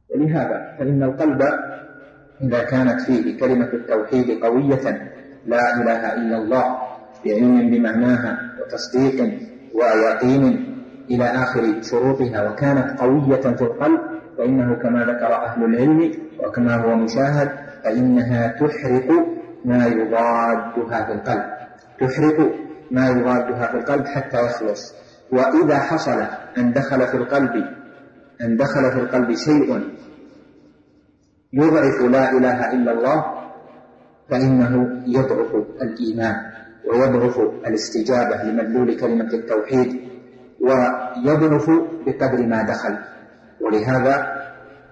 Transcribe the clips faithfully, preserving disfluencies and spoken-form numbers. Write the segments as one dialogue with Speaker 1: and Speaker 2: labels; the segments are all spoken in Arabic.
Speaker 1: ولهذا فإن القلب إذا كانت فيه كلمة التوحيد قوية، لا إله إلا الله، بعلم بمعناها وتصديق ويقين إلى آخر شروطها، وكانت قوية في القلب، فإنه كما ذكر أهل العلم وكما هو مشاهد فإنها تحرق ما يضادها في القلب، تحرق ما يضادها في القلب حتى يخلص. وإذا حصل أن دخل في القلب أن دخل في القلب شيء يضعف لا إله إلا الله، فإنه يضعف الإيمان ويضعف الاستجابة لمدلول كلمة التوحيد، ويضعف بقدر ما دخل. ولهذا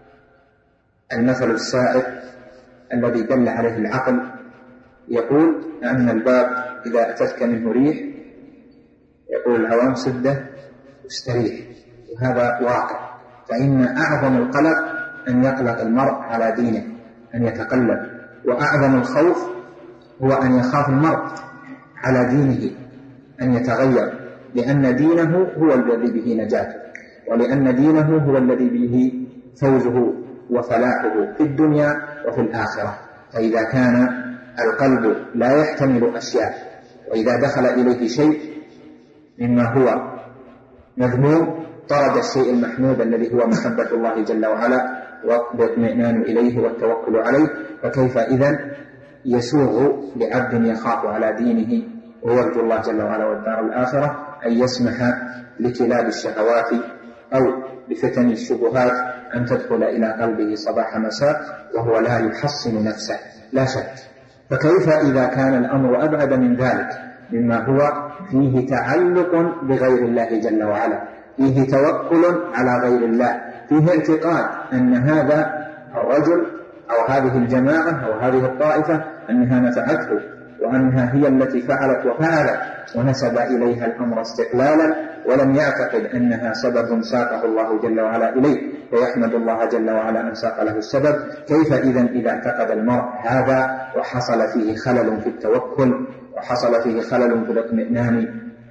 Speaker 1: المثل السائر الذي دل عليه العقل يقول أن الباب إذا أتتك منه ريح يقول العوام سده واستريح، وهذا واقع. فإن أعظم القلق أن يقلق المرء على دينه، أن يتقلب، وأعظم الخوف هو أن يخاف المرء على دينه أن يتغير، لأن دينه هو الذي به نجاته، ولأن دينه هو الذي به فوزه وفلاحه في الدنيا وفي الآخرة. فإذا كان القلب لا يحتمل أشياء، وإذا دخل إليه شيء مما هو مذموم طرد الشيء المحمود الذي هو محبة الله جل وعلا والاطمئنان إليه والتوكل عليه، فكيف إذن يسوغ لعبد يخاف على دينه ويرجو الله جل وعلا والدار الآخرة أن يسمح لكلاب الشهوات أو لفتن الشبهات أن تدخل إلى قلبه صباح مساء وهو لا يحصن نفسه؟ لا شك. فكيف إذا كان الأمر أبعد من ذلك، مما هو فيه تعلق بغير الله جل وعلا، فيه توكل على غير الله، فيه اعتقاد أن هذا الرجل أو هذه الجماعة أو هذه الطائفة أنها نفعته وأنها هي التي فعلت وفعلت، ونسب إليها الأمر استقلالا ولم يعتقد أنها سبب ساقه الله جل وعلا إليه، فيحمد الله جل وعلا أن ساق له السبب. كيف إذن إذا اعتقد المرء هذا وحصل فيه خلل في التوكل، وحصل فيه خلل في الاطمئنان،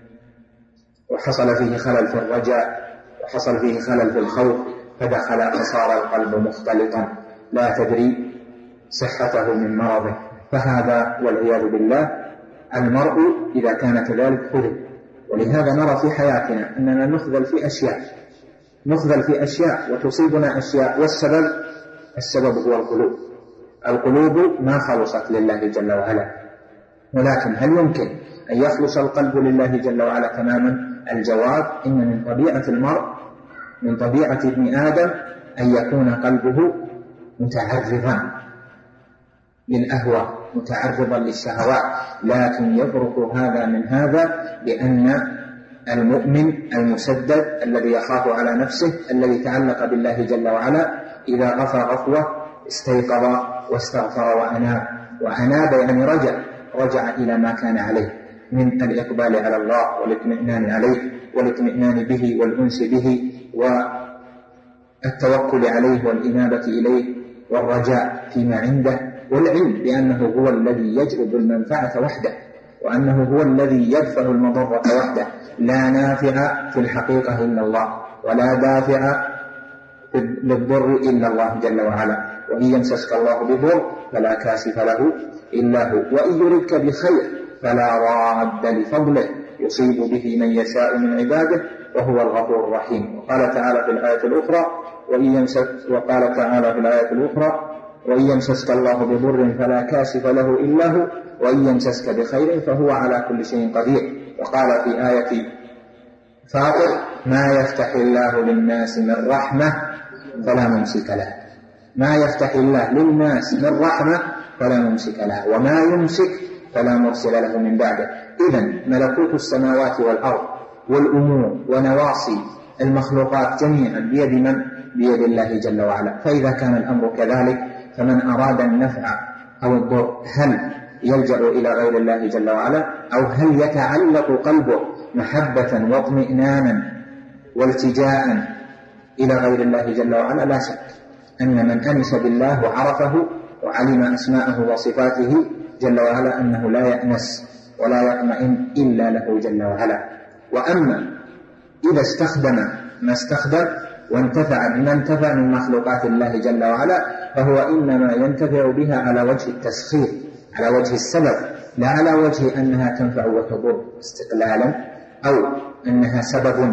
Speaker 1: وحصل فيه خلل في الرجاء، وحصل فيه خلل في الخوف، فدخل فصار القلب مختلطا لا تدري صحته من مرضه. فهذا والعياذ بالله المرء إذا كان كذلك خذل. ولهذا نرى في حياتنا أننا نخذل في أشياء نخذل في أشياء وتصيبنا أشياء، والسبب السبب هو القلوب. القلوب ما خلصت لله جل وعلا. ولكن هل يمكن أن يخلص القلب لله جل وعلا تماما؟ الجواب إن من طبيعة المرء من طبيعة ابن آدم أن يكون قلبه متعرضا للأهواء، متعرضا للشهوات، لكن يفرق هذا من هذا لأن المؤمن المسدد الذي يخاف على نفسه الذي تعلق بالله جل وعلا إذا غفى غفوة استيقظ واستغفر وأناب. وأناب يعني رجع رجع إلى ما كان عليه من الإقبال على الله والاطمئنان عليه والاطمئنان به والأنس به والتوكل عليه والإنابة إليه والرجاء فيما عنده، والعلم بأنه هو الذي يجلب المنفعة وحده، وأنه هو الذي يدفع المضرة وحده، لا نافع في الحقيقة إلا الله، ولا دافع للضر إلا الله جل وعلا. وإن يمسسك الله بضر فلا كاشف له إلا هو، وإن يردك بخير فلا راد لفضله يصيب به من يشاء من عباده وهو الغفور الرحيم. وقال تعالى في الآية الأخرى وإن يمسك وقال تعالى في الآية الأخرى وإن يمسسك الله بضر فلا كاشف له إلا هو وإن يمسسك بخير فهو على كل شيء قدير. وقال في آية فاطر ما يفتح الله للناس من رحمة فلا ممسك له، ما يفتح الله للناس من رحمة فلا ممسك له، وما يمسك فلا مرسل له من بعده. إذن ملكوت السماوات والأرض والأمور ونواصي المخلوقات جميعا بيد من؟ بيد الله جل وعلا. فإذا كان الأمر كذلك فمن أراد النفع أو الضر هل يلجأ إلى غير الله جل وعلا، أو هل يتعلق قلبه محبة واطمئنانا والتجاء إلى غير الله جل وعلا؟ لا شك أن من أنس بالله وعرفه وعلم أسماءه وصفاته جل وعلا أنه لا يأنس ولا يطمئن إلا له جل وعلا. وأما إذا استخدم ما استخدم وانتفع بما انتفع من مخلوقات الله جل وعلا فهو إنما ينتفع بها على وجه التسخير، على وجه السبب، لا على وجه أنها تنفع وتضر استقلالا أو أنها سبب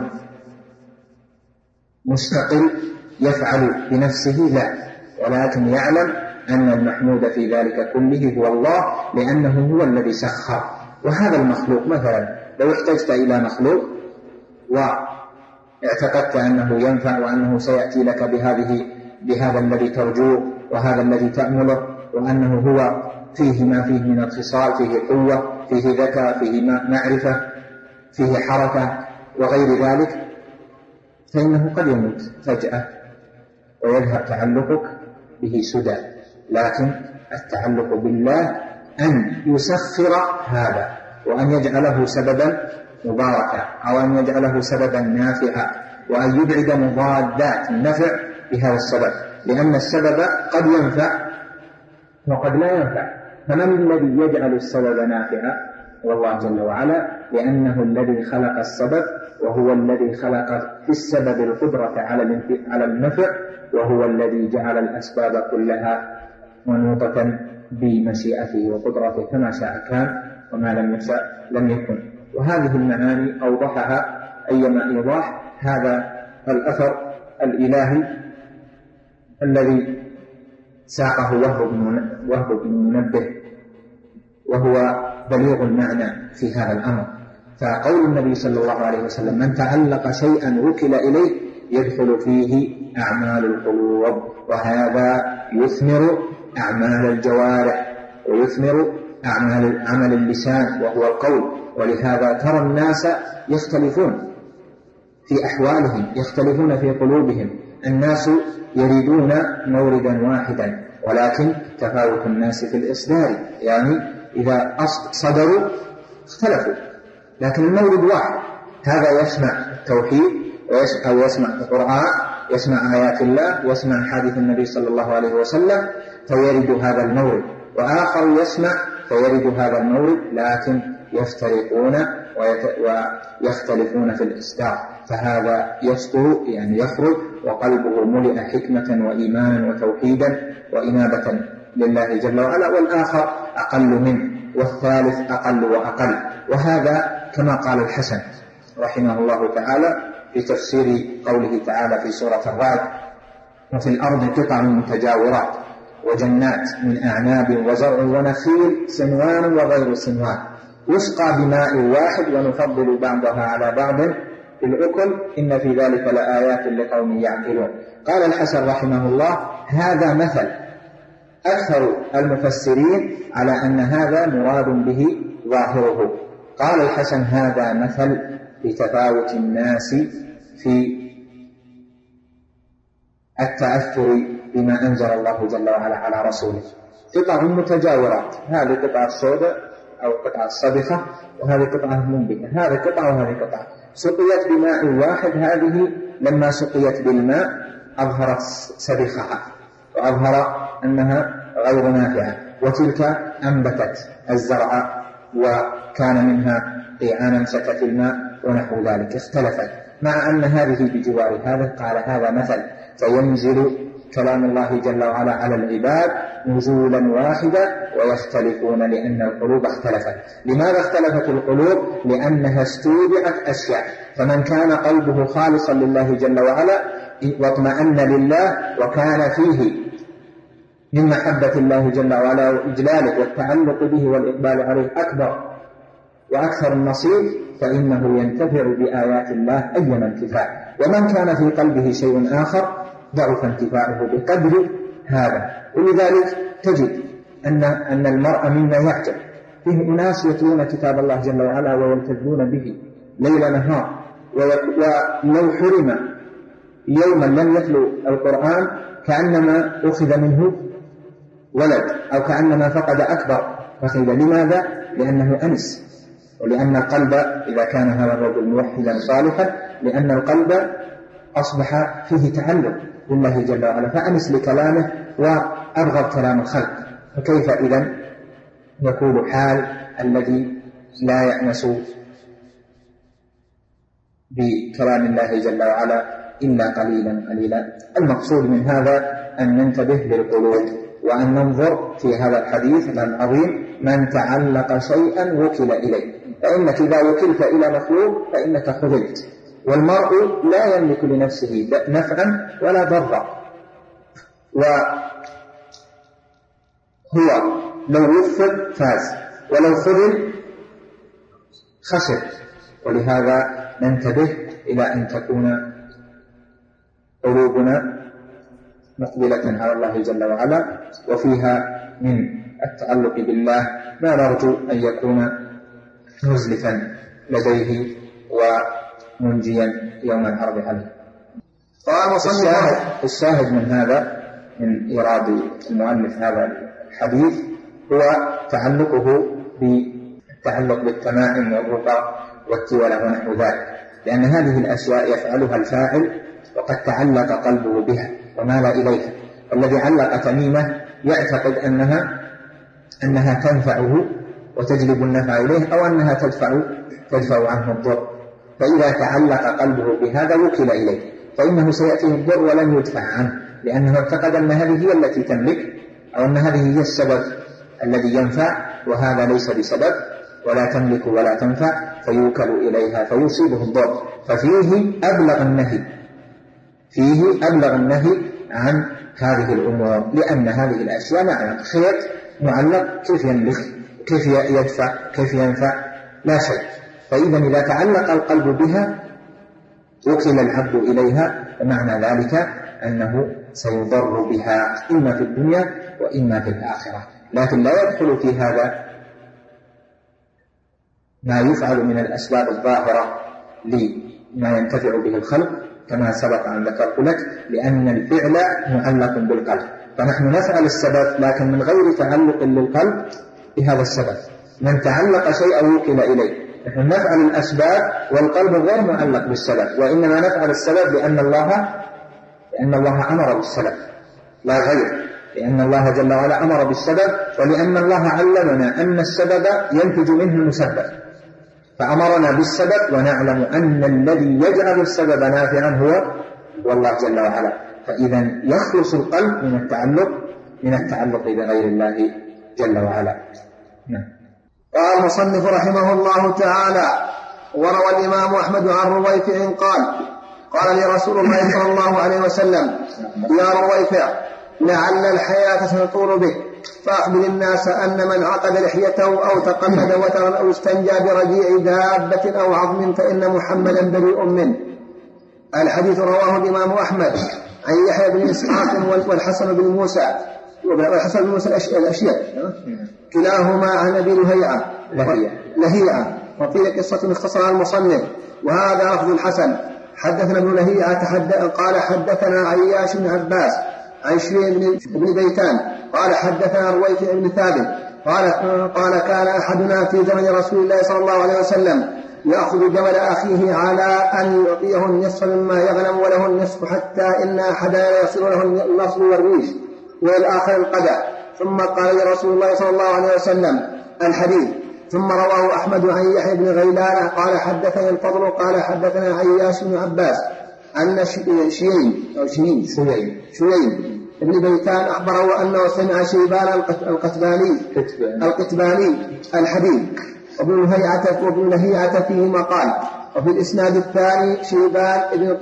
Speaker 1: مستقل يفعل بنفسه، لا، ولكن يعلم أن المحمود في ذلك كله هو الله لأنه هو الذي سخر. وهذا المخلوق مثلا لو احتجت إلى مخلوق واعتقدت أنه ينفع وأنه سيأتي لك بهذه بهذا الذي ترجوه وهذا الذي تأمله وأنه هو فيه ما فيه من الخصال، فيه قوة، فيه ذكاء، فيه معرفة، فيه حركة وغير ذلك، فإنه قد يموت فجأة ويذهب تعلقك به سدى. لكن التعلق بالله أن يسخر هذا وأن يجعله سببا مباركا أو أن يجعله سببا نافعا وأن يبعد مضادات النفع بهذا السبب، لأن السبب قد ينفع وقد لا ينفع. فمن الذي يجعل السبب نافعا؟ والله جل وعلا، لأنه الذي خلق السبب وهو الذي خلق في السبب القدرة على النفع وهو الذي جعل الأسباب كلها منوطة بمشيئته وقدرته، كما شاء كان وما لم يشاء لم يكن. وهذه المعاني أوضحها أيما إيضاح هذا الأثر الإلهي الذي ساقه وهب بن منبه، وهو بليغ المعنى في هذا الأمر. فقول النبي صلى الله عليه وسلم: من تعلق شيئا وكل إليه يدخل فيه أعمال القلوب، وهذا يثمر أعمال الجوارح ويثمر أعمال عمل اللسان وهو القول. ولهذا ترى الناس يختلفون في أحوالهم، يختلفون في قلوبهم. الناس يريدون موردا واحدا ولكن تفاوت الناس في الإصدار، يعني إذا صدروا اختلفوا لكن المورد واحد. هذا يسمع التوحيد أو يسمع القرآن، يسمع آيات الله، يسمع حديث النبي صلى الله عليه وسلم فيرد هذا المورد، وآخر يسمع فيرد هذا المورد لكن يفترقون ويختلفون في الإصدار. فهذا يصدر يعني يخرج وقلبه ملئ حكمة وإيمانا وتوحيدا وإنابة لله جل وعلا، والآخر أقل منه، والثالث أقل وأقل. وهذا كما قال الحسن رحمه الله تعالى في تفسير قوله تعالى في سورة الرعد: وفي الأرض قطع متجاورات وجنات من أعناب وزرع ونخيل صنوان وغير صنوان يسقى بماء واحد ونفضل بعضها على بعض في الأكل إن في ذلك لآيات لقوم يعقلون. قال الحسن رحمه الله: هذا مثل. أكثر المفسرين على أن هذا مراد به ظاهره. قال الحسن: هذا مثل بتفاوت الناس في التأثر بما أنزل الله جل وعلا على رسوله. قطع متجاورات، هذه قطعة السوداء أو قطعة الصبخة وهذه قطعة منبتة، هذه قطعة وهذه قطعة، سقيت بماء واحد. هذه لما سقيت بالماء أظهرت سبخها وأظهر أنها غير نافعة، وتلك أنبتت الزرع وكان منها قيعانا سكت الماء ونحو ذلك، اختلفت، مع أن هذه بجوار هذا. قال: هذا مثل. فينزل كلام الله جل وعلا على العباد نزولا واحدا ويختلفون لأن القلوب اختلفت. لماذا اختلفت القلوب؟ لأنها استودعت أشياء. فمن كان قلبه خالصا لله جل وعلا واطمأن لله وكان فيه من محبة الله جل وعلا وإجلاله والتعلق به والإقبال عليه أكبر وأكثر النصيب، فإنه ينتفع بآيات الله أيما انتفاع. ومن كان في قلبه شيء آخر ضعف انتفاعه بقدر هذا. ولذلك تجد أن, أن المرء مما يعجب فيه أناس يتلون كتاب الله جل وعلا ويلتزمون به ليل نهار، ولو حرم يوما لم يتلو القرآن كأنما أخذ منه ولد أو كأنما فقد أكبر فخيل. لماذا؟ لأنه أنس، ولأن القلب إذا كان هذا الرجل موحدا صالحا لأن القلب أصبح فيه تعلق بالله جل وعلا فأنس لكلامه وأبغض كلام الخلق. فكيف إذن يكون حال الذي لا يأنس بكلام الله جل وعلا إلا قليلا قليلا. المقصود من هذا أن ننتبه للقلوب وأن ننظر في هذا الحديث العظيم: من تعلق شيئا وكل إليه، فإنك إذا وكلت إلى مخلوق فإنك خذلت، والمرء لا يملك لنفسه نفعا ولا ضرا، وهو لو وفق فاز ولو خذل خسر. ولهذا ننتبه إلى أن تكون قلوبنا مقبلة على الله جل وعلا، وفيها من التعلق بالله ما نرجو أن يكون مزلفا لديه ومنجيا يوم العرض عليه. الشاهد, الشاهد من هذا، من إيراد المؤلف هذا الحديث، هو تعلقه بالتعلق بالتمائم والرقى والتولى ونحو ذلك، لأن هذه الأشياء يفعلها الفاعل وقد تعلق قلبه بها ومال إليها. الذي علق تميمة يعتقد أنها أنها تنفعه وتجلب النفع إليه، أو أنها تدفع تدفع عنه الضر، فإذا تعلق قلبه بهذا وكل إليه فإنه سيأتيه الضر ولن يدفع عنه، لأنه اعتقد أن هذه هي التي تملك، أو أن هذه هي السبب الذي ينفع، وهذا ليس بسبب ولا تملك ولا تنفع، فيوكل إليها فيصيبه الضر. ففيه أبلغ النهي فيه أبلغ النهي عن هذه الأمور، لأن هذه الأشياء معلق، خيط معلق كيف يملك، كيف يدفع، كيف ينفع؟ لا شيء. فإذا إذا تعلق القلب بها وكل العبد إليها، فمعنى ذلك أنه سيضر بها إما في الدنيا وإما في الآخرة. لكن لا يدخل في هذا ما يفعل من الأسباب الظاهرة لما ينتفع به الخلق كما سبق أن ذكرت لك، لأن الفعل معلق بالقلب، فنحن نفعل السبب لكن من غير تعلق للقلب بهذا السبب. من تعلق شيئا وكل إليه. نحن نفعل الأسباب والقلب غير معلق بالسبب، وإنما نفعل السبب لأن الله لأن الله أمر بالسبب لا غير، لأن الله جل وعلا أمر بالسبب، ولأن الله علمنا أن السبب ينتج منه المسبب، فأمرنا بالسبب ونعلم أن الذي يجعل السبب نافعا هو والله جل وعلا. فإذا يخلص القلب من التعلق من التعلق بغير الله جل وعلا. نعم.
Speaker 2: قال المصنف رحمه الله تعالى: وروى الإمام أحمد عن رويفع قال: قال لي رسول الله صلى الله عليه وسلم: يا رويفع، لعل الحياة ستطول بك، فأخبر الناس أن من عقد لحيته أو تقلد وترا أو استنجى برجيع دابة أو عظم فإن محمدا بريء منه. الحديث رواه الإمام أحمد عن يحيى بن إسحاق والحسن بن موسى والحسن بن موسى الأشياء كلاهما عن أبي لهيعة لهيعة وفي قصة اختصرها المصنف، وهذا لفظ الحسن. حدثنا ابن لهيعة قال حدثنا عياش بن عباس عن شيء بن بيتان قال حدثنا رويفع بن ثابت قال قال كان أحدنا في زمن رسول الله صلى الله عليه وسلم يأخذ جمل أخيه على أن يعطيه النصف مما يغنم وله النصف، حتى إن أحدنا يصل له النصف والريش والآخر القدع، ثم قال لرسول الله صلى الله عليه وسلم الحديث. ثم رواه أحمد عن يحيى بن غيلان قال حدثنا الفضل قال حدثنا عياش بن عباس أن شيين أو شيين شيين شيين ابن بيتان أخبره أنه سمع شيبان القتباني القتباني الحديث، وابن لهيعة وابن لهيعة فيه مقال. وفي الإسناد الثاني شيبان ابن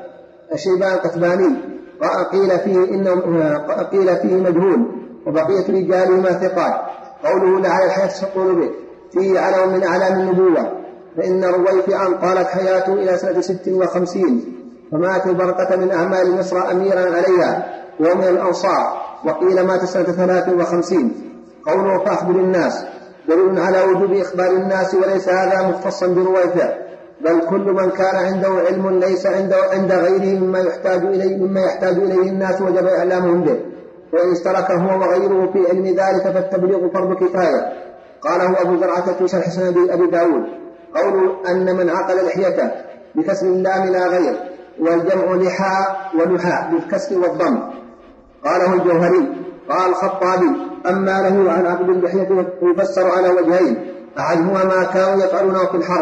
Speaker 2: شيبان القتباني قيل فيه إنه قيل فيه مجهول، وبقية رجالهما ثقات. قوله لعل الحياة ستطول به فيه علم من أعلام النبوة، فإن رويفعا قالت حياته إلى سنة ست وخمسين، فمات برقة من أعمال مصر أميرا عليها ومن الأنصار، وقيل مات سنة ثلاث وخمسين. قوله فأخبر الناس دليل على وجوب إخبار الناس، وليس هذا مختصا برويفع، بل كل من كان عنده علم ليس عنده عند غيره مما يحتاج إليه مما يحتاج إليه الناس وجب إعلامهم به، وإن اشترك هو وغيره في علم ذلك فالتبليغ فرض كفاية. قاله أبو زرعة في شرح سند أبي داود. قول أن من عقل لحيته بكسر اللام لا غير، والجمع لحى ولحى بالكسر والضم. قاله الجوهري. قال الخطابي: أما له عن عقد اللحية يفسر على وجهين: أحدهما ما كانوا يفعلونه في الحرب،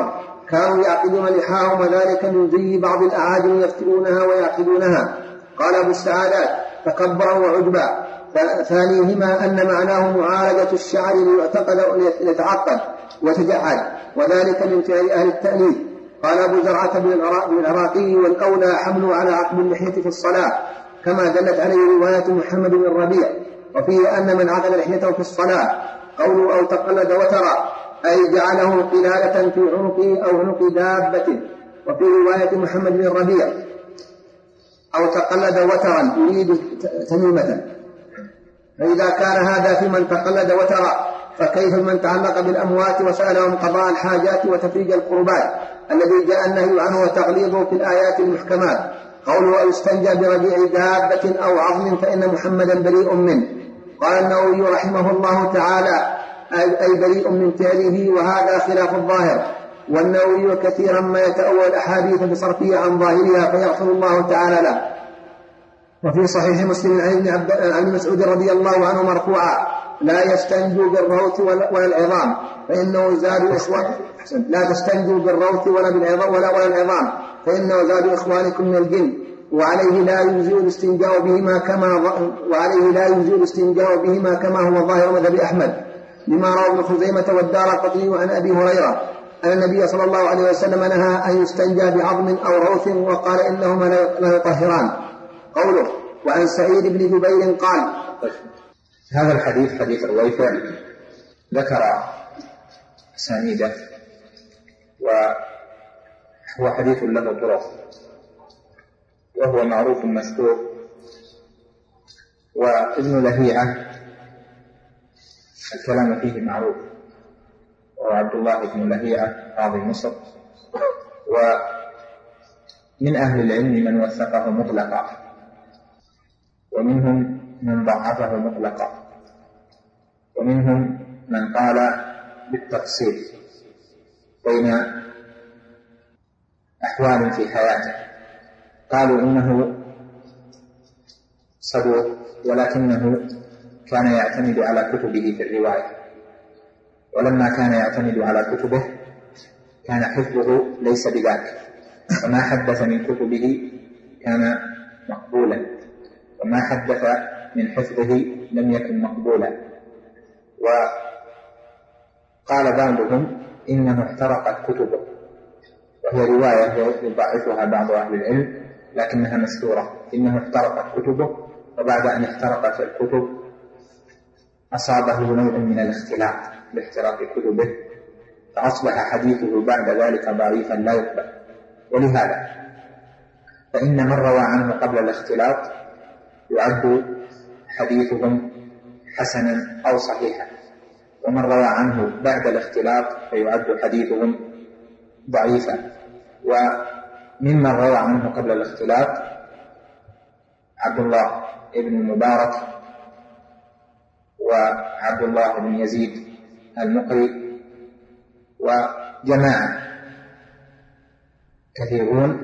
Speaker 2: كانوا يعقدون لحاهم وذلك من زي بعض الأعاجم يفتلونها ويعقدونها. قال أبو السعادات: تكبرا وعجبا. ثانيهما أن معناه معالجة الشعر ليعتقد ليتعقد وتجعد، وذلك من فعل أهل التأليف. قال أبو زرعة بن العراقي: والأولى حمله على عقد اللحية في الصلاة، كما دلت عليه رواية محمد بن الربيع. وفيه أن من عقد لحيته في الصلاة قوله أو تقلد وترى، أي جعله قلادة في عنقه أو عنق دابته. وفي رواية محمد بن الربيع: أو تقلد وترا يريد تميمة. فإذا كان هذا في من تقلد وترى، فكيف من تعلق بالأموات وسألهم قضاء الحاجات وتفريج القربات الذي جاء النهي عنه وتغليظه في الآيات المحكمات؟ قوله أو يستنجى برجيع دابة أو عظم فإن محمدا بريء منه. قال النووي رحمه الله تعالى: أي بريء من فعله، وهذا خلاف الظاهر. والنووي كثيرا ما يتأول الأحاديث بصرفها عن ظاهرها فيغفر الله تعالى له. وفي صحيح مسلم عن ابن مسعود رضي الله عنه مرفوعا: لا يستنجوا بالروث ولا العظام فإنه زاد إخوان لا تستنجوا بالروث ولا بالعظام ولا ولا العظام فإنه زاد إخوانكم من الجن، وعليه لا يجزئ الاستنجاء بهما كما وعليه لا يجزئ الاستنجاء بهما كما هو ظاهر مذهب أحمد، لما روى ابن خزيمة والدارقطني عن أبي هريرة أن النبي صلى الله عليه وسلم نهى أن يستنجى بعظم أو روث، وقال إنهما لا يطهران. قوله: وعن سعيد بن جبير قال.
Speaker 1: هذا الحديث حديث رويفع ذكر أسانيده، وهو حديث له طرق، وهو معروف مشهور. وابن لهيعة الكلام فيه معروف، وهو عبد الله بن لهيعة قاضي مصر، ومن أهل العلم من وثقه مطلقا، ومنهم من ضعفه مطلقا، ومنهم من قال بالتفصيل بين أحوال في حياته. قالوا إنه صدوق، ولكنه كان يعتمد على كتبه في الرواية، ولما كان يعتمد على كتبه كان حفظه ليس بذاك، وما حدث من كتبه كان مقبولا، وما حدث من حفظه لم يكن مقبولا. وقال بعضهم إنه احترقت كتبه، وهي رواية يضعفها بعض أهل العلم لكنها مشهورة، إنه احترقت كتبه، وبعد أن احترقت الكتب أصابه نوع من الاختلاط باحتراق كتبه، فأصبح حديثه بعد ذلك ضعيفا لا يقبل. ولهذا فإن من روى عنه قبل الاختلاط يعد حديثهم حسنا أو صحيحا، ومن روى عنه بعد الاختلاط فيعد حديثهم ضعيفا. وممن روى عنه قبل الاختلاط عبد الله بن المبارك وعبد الله بن يزيد المقري وجماعة كثيرون،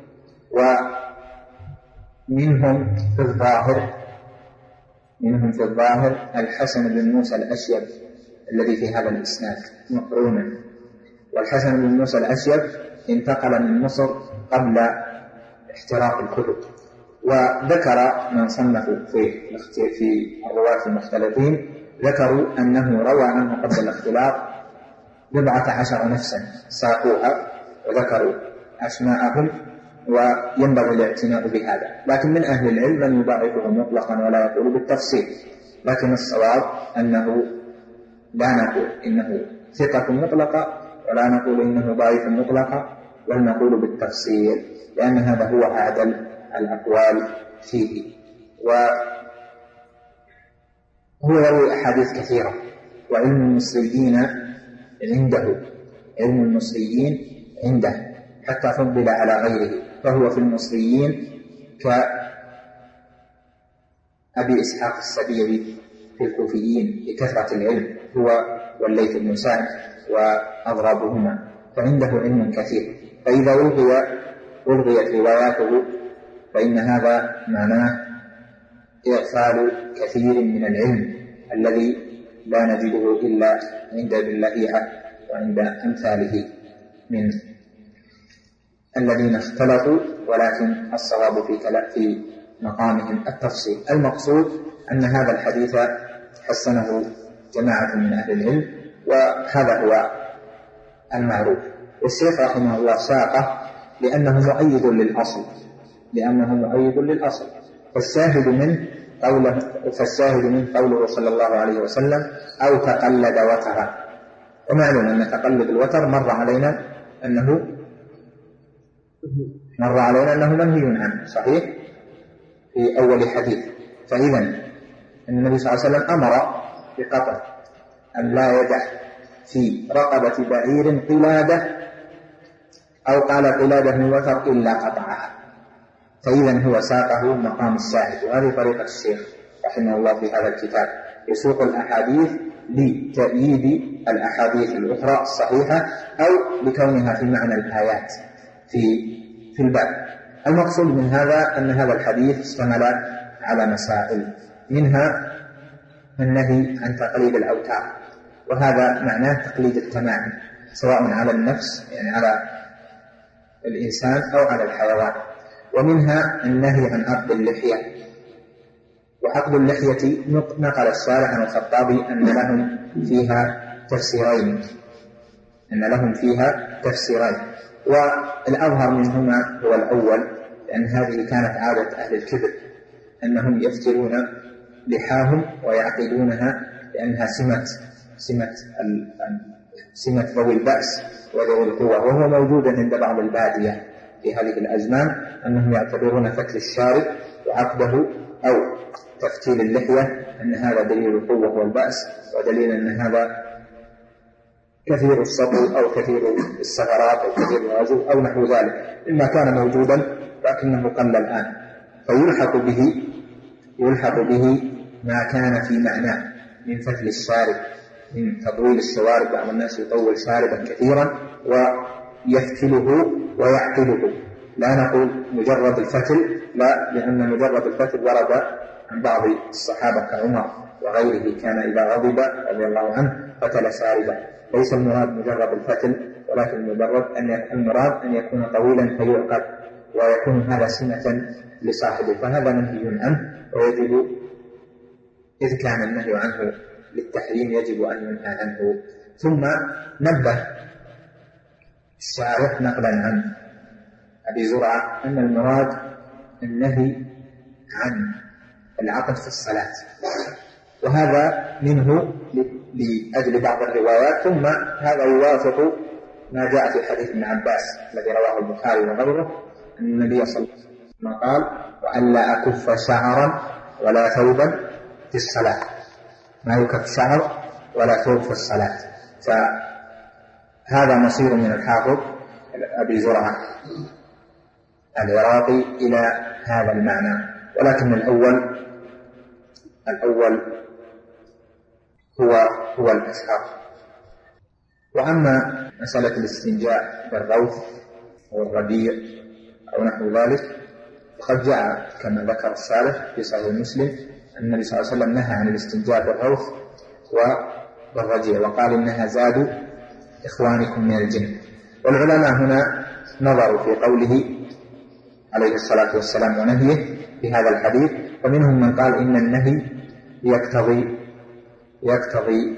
Speaker 1: ومنهم في الظاهر منهم في الظاهر الحسن بن موسى الأشيب الذي في هذا الإسناد مقرونا. والحسن بن موسى الأشيب انتقل من مصر قبل احتراق الكتب. وذكر من صنفوا في في الرواة المختلفين ذكروا أنه روى عنه قبل الاختلاط بضعة عشر نفسا ساقوها وذكروا أسماءهم، وينبغي الاعتناء بهذا. لكن من أهل العلم من يضعفه مطلقا ولا يقول بالتفصيل، لكن الصواب أنه لا نقول إنه ثقة مطلقة ولا نقول إنه ضعيف مطلقا، بل نقول بالتفصيل، لأن هذا هو أعدل الأقوال فيه. وهو يروي أحاديث كثيرة، وعلم المصريين عنده علم المصريين عنده حتى فضل على غيره، فهو في المصريين كأبي إسحاق السبيعي في الكوفيين بكثرة العلم، هو والليث بن سعد وأضرابهما، فعنده علم كثير. فإذا ألغي ألغيت رواياته فإن هذا معناه إغفال كثير من العلم الذي لا نجده إلا عند ابن لهيعة وعند أمثاله من الذين اختلطوا، ولكن الصواب في في مقامهم التفصيل. المقصود أن هذا الحديث حسنه جماعة من أهل العلم، وهذا هو المعروف. والشيخ رحمه الله ساقه لأنه مؤيد للأصل لأنه مؤيد للأصل فالشاهد منه قوله فالشاهد من قوله صلى الله عليه وسلم أو تقلد وترا. ومعلوم أن تقلد الوتر مر علينا أنه مر علينا أنه منهي عنه، صحيح، في أول حديث. فإذا النبي صلى الله عليه وسلم أمر بقطع أن لا يدع في رقبة بعير قلادة، أو قال قلادة من وتر إلا قطعها. فإذا هو ساقه مقام الشاهد. وهذه طريقة الشيخ رحمه الله في هذا الكتاب، يسوق الأحاديث لتأييد الأحاديث الأخرى الصحيحة أو لكونها في معنى الآيات في في الباب. المقصود من هذا أن هذا الحديث اشتمل على مسائل، منها النهي عن تقليد الأوتار، وهذا معناه تقليد التمائم سواء على النفس يعني على الإنسان أو على الحيوان. ومنها النهي عن عقد اللحية. وعقد اللحية نقل الشارح عن الخطابي أن لهم فيها تفسيرين أن لهم فيها تفسيرين والأظهر منهما هو الأول، لأن هذه كانت عادة أهل الكبر أنهم يفترون لحاهم ويعقدونها لأنها سمة سمة سمة ذوي البأس وذوي القوة. وهو موجود عند بعض البادية في هذه الأزمان أنهم يعتبرون فتل الشارب وعقده أو تفتيل اللحية أن هذا دليل القوة والبأس، ودليل أن هذا كثير السطو أو كثير السفرات أو كثير الغزو أو نحو ذلك، مما كان موجودا لكنه قل الآن. فيلحق به يلحق به ما كان في معناه من فتل الشارب، من تطويل الشوارب. بعض الناس يطول شاربا كثيرا ويفتله ويعقله. لا نقول مجرد الفتل، لا، لأن مجرد الفتل ورد عن بعض الصحابة كعمر وغيره كان إذا غضب رضي الله عنه فتل شاربا. ليس المراد مجرد الفتل، ولكن المجرد أن المراد أن يكون طويلا فيعقد ويكون هذا سمة لصاحبه. فهذا منهي عنه، ويجب إذ كان النهي عنه للتحريم يجب أن ينهى عنه. ثم نبه الشارح نقلا عن أبي زرعة أن المراد النهي عن العقد في الصلاة، وهذا منه لأجل بعض الروايات. ثم هذا يوافق ما جاء في حديث ابن عباس الذي رواه البخاري وغيره أن النبي صلى الله عليه وسلم قال وألا أكف شعرا ولا ثوبا في الصلاة، ما يكف شعر ولا ثوب في الصلاة. فهذا مصير من الحافظ أبي زرعة العراقي إلى هذا المعنى، ولكن الأول الأول هو هو الأشهر. وأما مسألة الاستنجاء بالروث أو الرديء أو نحو ذلك فقد جاء كما ذكر الشارح في صحيح مسلم أن النبي صلى الله عليه وسلم نهى عن الاستنجاء بالروث وبالرجيع، وقال إنها زاد إخوانكم من الجن. والعلماء هنا نظروا في قوله عليه الصلاة والسلام ونهيه في هذا الحديث، فمنهم من قال إن النهي يقتضي يقتضي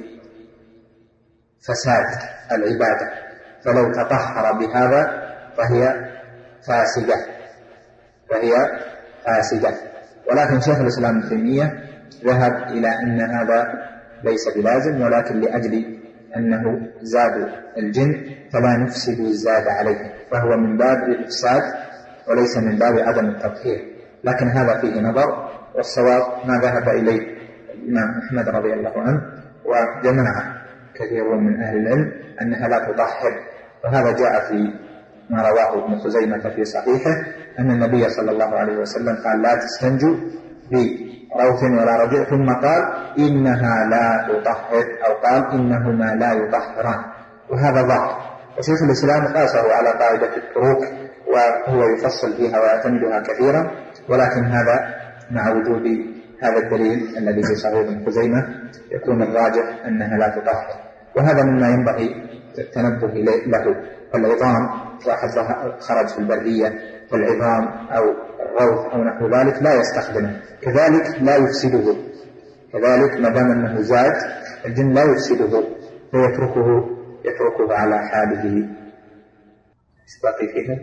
Speaker 1: فساد العبادة، فلو تطهر بهذا فهي فاسدة فهي فاسدة. ولكن شيخ الإسلام ابن تيمية ذهب إلى أن هذا ليس بلازم، ولكن لأجل أنه زاد الجن فلا نفسد الزاد عليه، فهو من باب الإفساد وليس من باب عدم التطهير. لكن هذا فيه نظر، والصواب ما ذهب إليه الإمام أحمد رضي الله عنه وجماعة كثير من أهل العلم أنها لا تطهر. وهذا جاء في ما رواه ابن خزيمة في صحيحه أن النبي صلى الله عليه وسلم قال لا تستنجوا بروث ولا رجيع، ثم قال إنها لا تطهر، أو قال إنهما لا يطهران. وهذا ظاهر، وشيخ الإسلام قاسه على قاعدة الطرق وهو يفصل فيها ويعتمدها كثيرا، ولكن هذا مع وجود هذا الدليل الذي في صحيح ابن خزيمة يكون الراجح أنها لا تطهر. وهذا مما ينبغي التنبه له. فالعظام واحد خرج في البرية والعظام أو الروث أو نحو ذلك لا يستخدمه، كذلك لا يفسده، كذلك ما دام أنه زاد الجن لا يفسده فيتركه يتركه على حاله. باقي فيها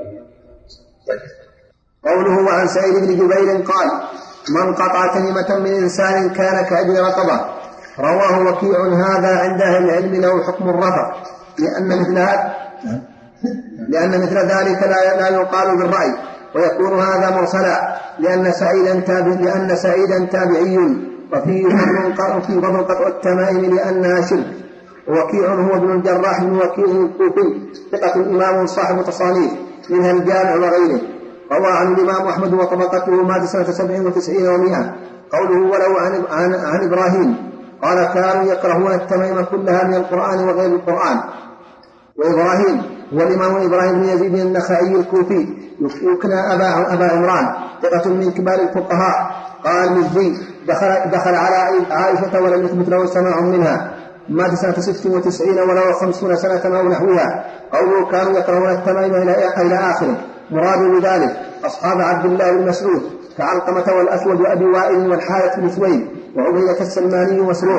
Speaker 2: قوله وعن سعيد بن جبير قال من قطع كلمة من إنسان كان كأجر رقبة. رواه وكيع هذا عند أهل العلم له حكم الرفع لأن مثل لأن مثل ذلك لا لا يقال بالرأي، ويكون هذا مرسلا لأن سعيدا تابع لأن سعيدا تابعي وفيه فضل قطع التمائم لأنها شرك. وكيع هو ابن الجراح من وكيع الكوفي ثقة إمام صاحب تصانيف منها الجامع وغيره. روى عن الإمام أحمد وطبقته مات سنة سبع وتسعين ومئة. قوله ولو عن, عن, عن إبراهيم قال كانوا يكرهون التمائم كلها من القرآن وغير القرآن. وإبراهيم هو الإمام إبراهيم بن يزيد النخعي الكوفي يكنى أبا, أبا عمران ثقة من كبار الفقهاء. قال مزي دخل, دخل على عائشة ولم يثبت له سماع منها مات سنة ست وتسعين وله خمسون سنة أو نحوها. قوله كانوا يكرهون التمائم إلى آخره مراد بذلك أصحاب عبد الله بن مسعود كعلقمة والأسود وأبي وائل والحارث بن سويد وعبيدة السلماني ومسروق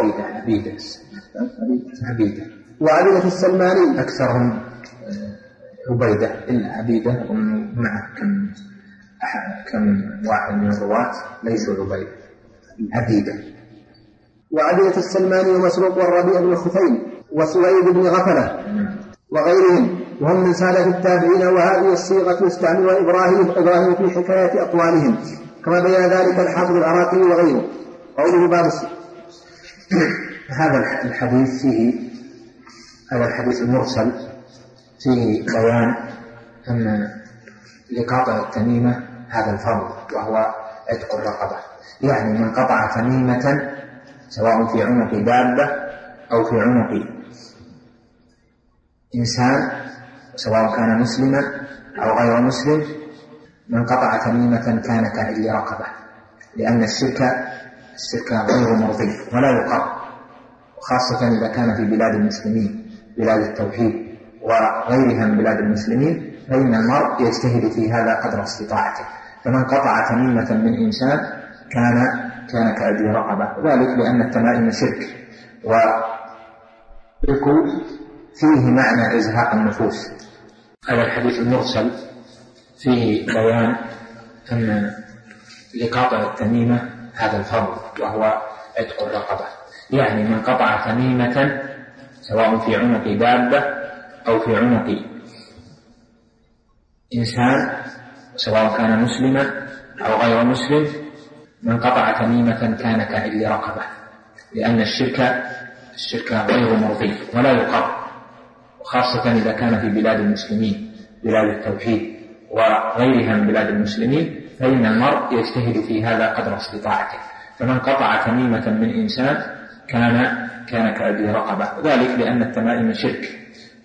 Speaker 2: وعبيدة السلماني
Speaker 1: أكثرهم عبيدة إلا عبيدة ومعه كم كم واحد من الرواة ليسوا عبيدة عبيدة.
Speaker 2: وعبيدة السلماني ومسروق والربيع بن خثيم وسويد بن غفلة وغيرهم وهم من سادة التابعين. وهذه الصيغة يستعمل إبراهيم إبراهيم في حكاية أقوالهم كما بين ذلك الحافظ العراقي وغيره. قوله باب
Speaker 1: هذا الحديث فيه هذا الحديث المرسل فيه بيان أن لقاطع التميمة هذا الفرض وهو عتق الرقبة، يعني من قطع تميمة سواء في عنق دابة أو في عنق إنسان سواء كان مسلما أو غير مسلم، من قطع تميمة كان كعدل رقبة، لأن الشرك الشرك غير مرضي ولا يقر، وخاصة إذا كان في بلاد المسلمين بلاد التوحيد وغيرها من بلاد المسلمين، فإن المرء يجتهد في هذا قدر استطاعته. فمن قطع تميمة من إنسان كان كان كعدل رقبة، ذلك لأن التمائم شرك، والشرك فيه معنى إزهاق النفوس. هذا الحديث المرسل فيه بيان أن لقاطع التميمة هذا الفرض وهو عتق الرقبة، يعني من قطع تميمة سواء في عنق دابة أو في عنق إنسان سواء كان مسلما أو غير مسلم، من قطع تميمة كان كعدل رقبة، لأن الشرك الشرك غير مرضي ولا يقر، وخاصة إذا كان في بلاد المسلمين بلاد التوحيد وغيرها من بلاد المسلمين، فإن المرء يجتهد في هذا قدر استطاعته. فمن قطع تميمة من إنسان كان كان كعدل رقبة، ذلك لأن التمائم شرك،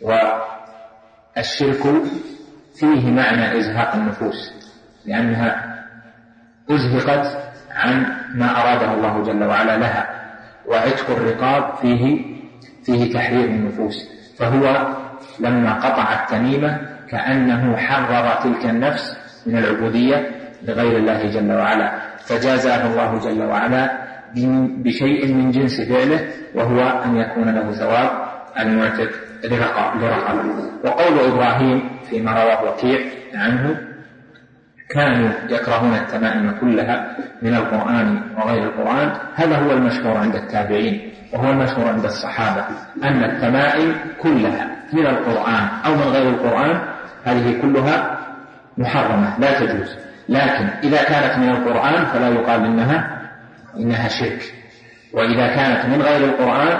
Speaker 1: والشرك فيه معنى إزهاق النفوس، لأنها أزهقت عن ما أراده الله جل وعلا لها، وعتق الرقاب فيه فيه تحرير النفوس، فهو لما قطع التميمة كأنه حرر تلك النفس من العبودية لغير الله جل وعلا، فجازاه الله جل وعلا بشيء من جنس فعله، وهو أن يكون له ثواب المعتق لرقبه. وقول إبراهيم فيما رواه وكيع عنه كانوا يكرهون التمائم كلها من القرآن وغير القرآن، هذا هو المشهور عند التابعين وهو المشهور عند الصحابة، أن التمائم كلها من القرآن أو من غير القرآن هذه كلها محرمة لا تجوز، لكن إذا كانت من القرآن فلا يقال إنها إنها شرك، وإذا كانت من غير القرآن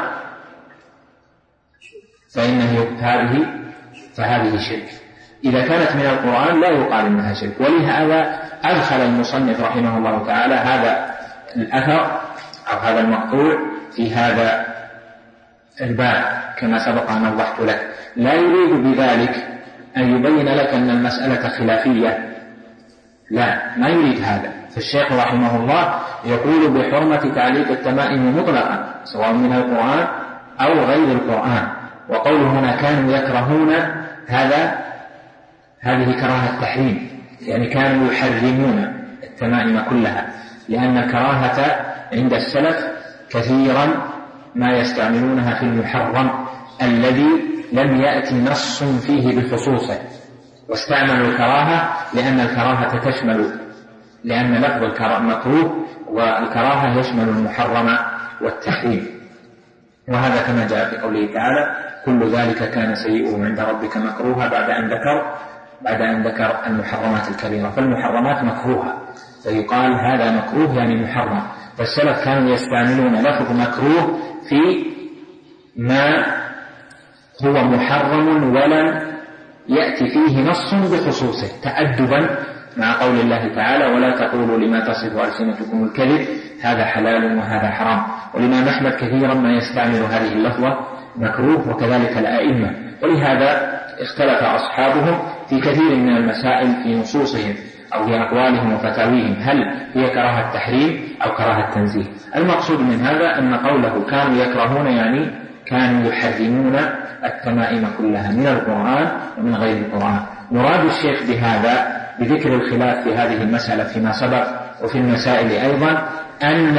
Speaker 1: فإنه هذه فهذه شرك. إذا كانت من القرآن لا يقال إنها شرك، ولهذا أدخل المصنف رحمه الله تعالى هذا الأثر أو هذا المقطوع في هذا الباب كما سبق أن وضحت لك، لا يريد بذلك أن يبين لك أن المسألة خلافية، لا، ما يريد هذا. فالشيخ رحمه الله يقول بحرمة تعليق التمائم مطلقا سواء من القرآن أو غير القرآن، وقوله هنا كانوا يكرهون هذا هذه كراهة تحريم، يعني كانوا يحرمون التمائم كلها، لأن الكراهة عند السلف كثيرا ما يستعملونها في المحرم الذي لم يأتي نص فيه بخصوصه، واستعملوا الكراهة لأن الكراهة تشمل لأن لفظ المكروه والكراهة يشمل المحرم والتحريم. وهذا كما جاء في قوله تعالى كل ذلك كان سيئه عند ربك مكروها بعد أن ذكر بعد أن ذكر المحرمات الكبيرة. فالمحرمات مكروهة، فيقال هذا مكروه يعني محرم. فالسلف كانوا يستعملون لفظ مكروه في ما هو محرم ولم يأتي فيه نص بخصوصه، تأدبا مع قول الله تعالى ولا تقولوا لما تصف ألسنتكم الكذب هذا حلال وهذا حرام. والإمام أحمد كثيرا ما يستعمل هذه اللفظة مكروه، وكذلك الأئمة. ولهذا اختلف أصحابهم في كثير من المسائل في نصوصهم أو في أقوالهم وفتاويهم، هل هي كراهة تحريم أو كراهة تنزيه. المقصود من هذا أن قوله كانوا يكرهون يعني كانوا يحرمون التمائم كلها من القرآن ومن غير القرآن. مراد الشيخ بهذا بذكر الخلاف في هذه المسألة فيما سبق وفي المسائل أيضا أن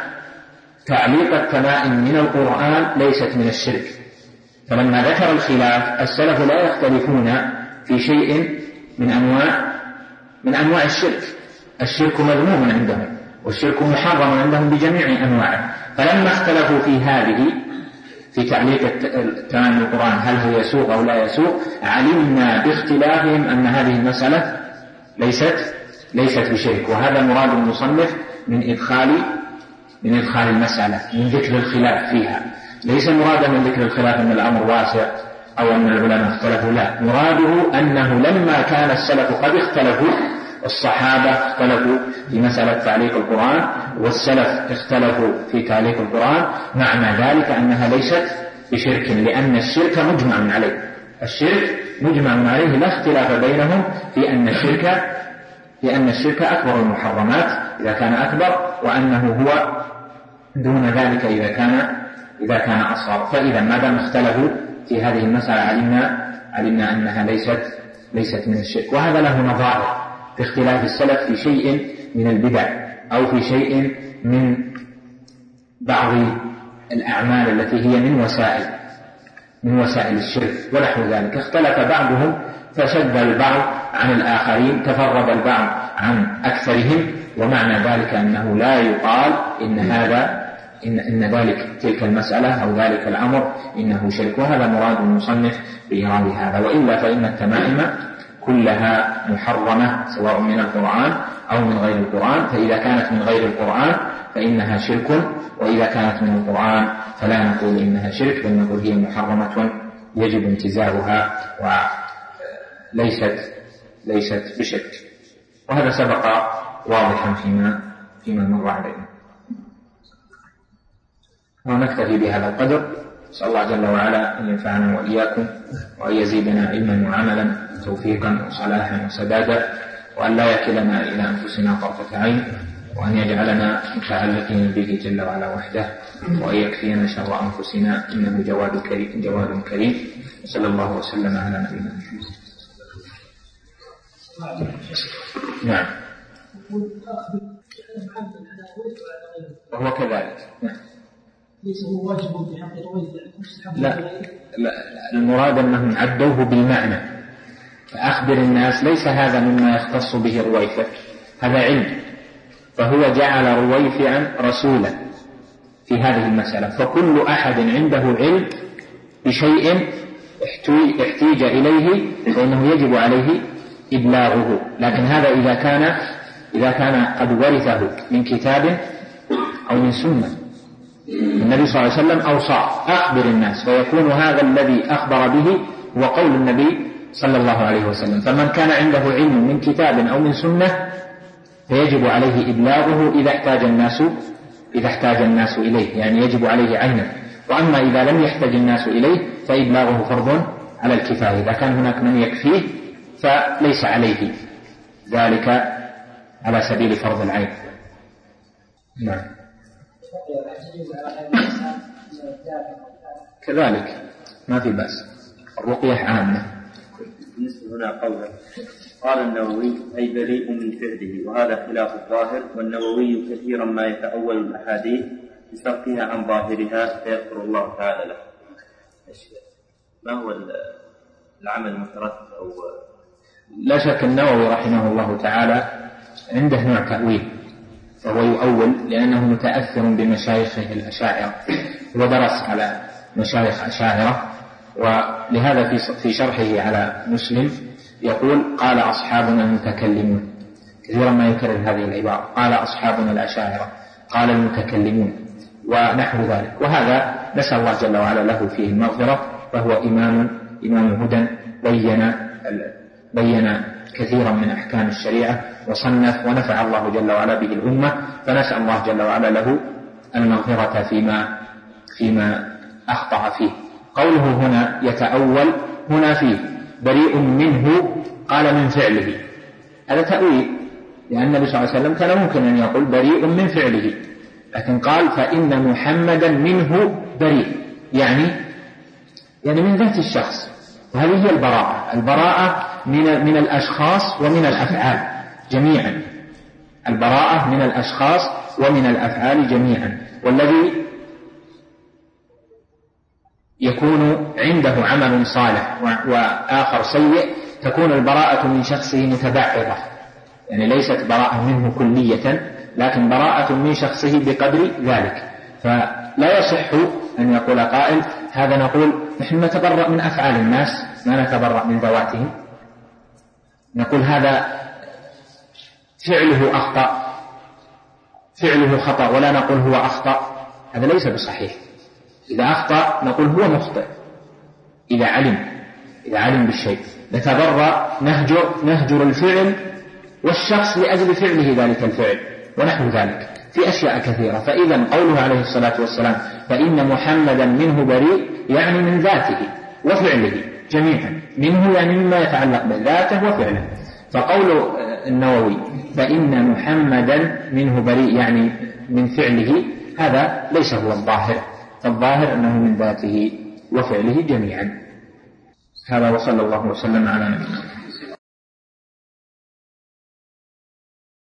Speaker 1: تعليق التمائم من القرآن ليست من الشرك. فلما ذكر الخلاف السلف لا يختلفون في شيء من أنواع من أنواع الشرك. الشرك مذموم عندهم والشرك محرم عندهم بجميع أنواعه. فلما اختلفوا في هذه في تعليق التمائم القرآن هل هو يسوغ أو لا يسوغ، علمنا باختلافهم أن هذه المسألة ليست ليست بشرك. وهذا مراد المصنف من إدخال من إدخال المسألة من ذكر الخلاف فيها. ليس مرادا من ذكر الخلاف أن الأمر واسع أو أن العلماء اختلفوا، لا، مراده أنه لما كان السلف قد اختلفوا، الصحابة اختلفوا في مسألة تعليق القرآن والسلف اختلفوا في تعليق القرآن، معنى ذلك أنها ليست بشرك، لأن الشرك مجمع عليه. الشرك مجمع عليه لا اختلاف بينهم في أن الشرك في أن الشرك أكبر المحرمات إذا كان أكبر، وأنه هو دون ذلك إذا كان إذا كان أصغر. فإذا ما دام اختلفوا في هذه المسألة علمنا علمنا أنها ليست ليست من الشرك. وهذا له نظائر في اختلاف السلف في شيء من البدع أو في شيء من بعض الأعمال التي هي من وسائل من وسائل الشرك ونحو ذلك. اختلف بعضهم فشد البعض عن الآخرين، تفرد البعض عن أكثرهم، ومعنى ذلك أنه لا يقال إن هذا إن, إن ذلك تلك المسألة أو ذلك الأمر إنه شرك. وهذا مراد المصنف بإيراد هذا. وإلا فإن التمائم كلها محرمة سواء من القرآن أو من غير القرآن. فإذا كانت من غير القرآن فإنها شرك، وإذا كانت من القرآن فلا نقول إنها شرك، بل نقول هي محرمة يجب انتزاعها وليست ليست بشرك. وهذا سبق واضحا فيما فيما مر علينا. ونكتفي بهذا القدر. نسأل الله جل وعلا أن ينفعنا وإياكم وأن يزيدنا علما وعملا توفيقا وصلاحا وسدادا، وأن لا يكلنا إلى أنفسنا طرفة عين، وأن يجعلنا متعلقين به جل وعلا وحده، وأن يكفينا شر أنفسنا إنه جواد كريم جواد كريم. صلى الله وسلم على نبينا محمد. نعم. وهو كذلك. نعم.
Speaker 3: ليس هو واجب في حق الغير.
Speaker 1: لا. لا المراد أنهم عدوه بالمعنى. فأخبر الناس ليس هذا مما يختص به رويفع، هذا علم. فهو جعل رويفعا رسولا في هذه المسألة. فكل أحد عنده علم بشيء احتيج إليه فإنه يجب عليه إبلاغه. لكن هذا إذا كان إذا كان قد ورثه من كتاب أو من سنة. النبي صلى الله عليه وسلم أوصى أخبر الناس، فيكون هذا الذي أخبر به هو قول النبي صلى الله عليه وسلم. فمن كان عنده علم من كتاب أو من سنة فيجب عليه إبلاغه إذا احتاج الناس إذا احتاج الناس إليه، يعني يجب عليه عينا. وأما إذا لم يحتاج الناس إليه فإبلاغه فرض على الكفاية. إذا كان هناك من يكفيه فليس عليه ذلك على سبيل فرض العين. نعم. كذلك ما في بأس، الرقية عامة.
Speaker 4: بالنسبة هنا قوله قال النووي أي بريء من فعله، وهذا خلاف الظاهر، والنووي كثيرا ما يتأول الأحاديث بصرفها عن ظاهرها فيغفر الله تعالى له. ما هو العمل المترتب؟ أو
Speaker 1: لا شك النووي رحمه الله تعالى عنده نوع تأويل، فهو يؤول لأنه متأثر بمشايخه الأشاعرة، ودرس على مشايخ أشاعرة، ولهذا في شرحه على مسلم يقول قال أصحابنا المتكلمون، كثيرا ما يكرر هذه العبارة، قال أصحابنا الأشاعرة، قال المتكلمون ونحو ذلك. وهذا نسأل الله جل وعلا له فيه المغفرة، فهو إمام إمام هدى، بين بين كثيرا من أحكام الشريعة، وصنف ونفع الله جل وعلا به الأمة، فنسأل الله جل وعلا له المغفرة فيما فيما أخطأ فيه. قوله هنا يتأول، هنا فيه بريء منه، قال من فعله، هذا تأويل، لأن النبي صلى الله عليه وسلم كان ممكن أن يقول بريء من فعله، لكن قال فإن محمدا منه بريء، يعني يعني من ذات الشخص، وهذه هي البراءة. البراءة من من الأشخاص ومن الأفعال جميعا، البراءة من الأشخاص ومن الأفعال جميعا. والذي يكون عنده عمل صالح وآخر سيء تكون البراءة من شخصه متبعضة، يعني ليست براءة منه كلية، لكن براءة من شخصه بقدر ذلك. فلا يصح أن يقول قائل هذا نقول نحن نتبرأ من أفعال الناس، ما نتبرأ من ذواتهم، نقول هذا فعله أخطأ، فعله خطأ، ولا نقول هو أخطأ، هذا ليس بصحيح. إذا أخطأ نقول هو مخطئ، إذا علم إذا علم بالشيء نتبرأ، نهجر, نهجر الفعل والشخص لأجل فعله ذلك الفعل ونحو ذلك في أشياء كثيرة. فإذا قوله عليه الصلاة والسلام فإن محمدا منه بريء، يعني من ذاته وفعله جميعا، منه يعني مما يتعلق بذاته وفعله. فقول النووي فإن محمدا منه بريء يعني من فعله، هذا ليس هو الظاهر، فالظاهر أنه من ذاته وفعله جميعا. هذا وصلى الله وسلم على نبينا.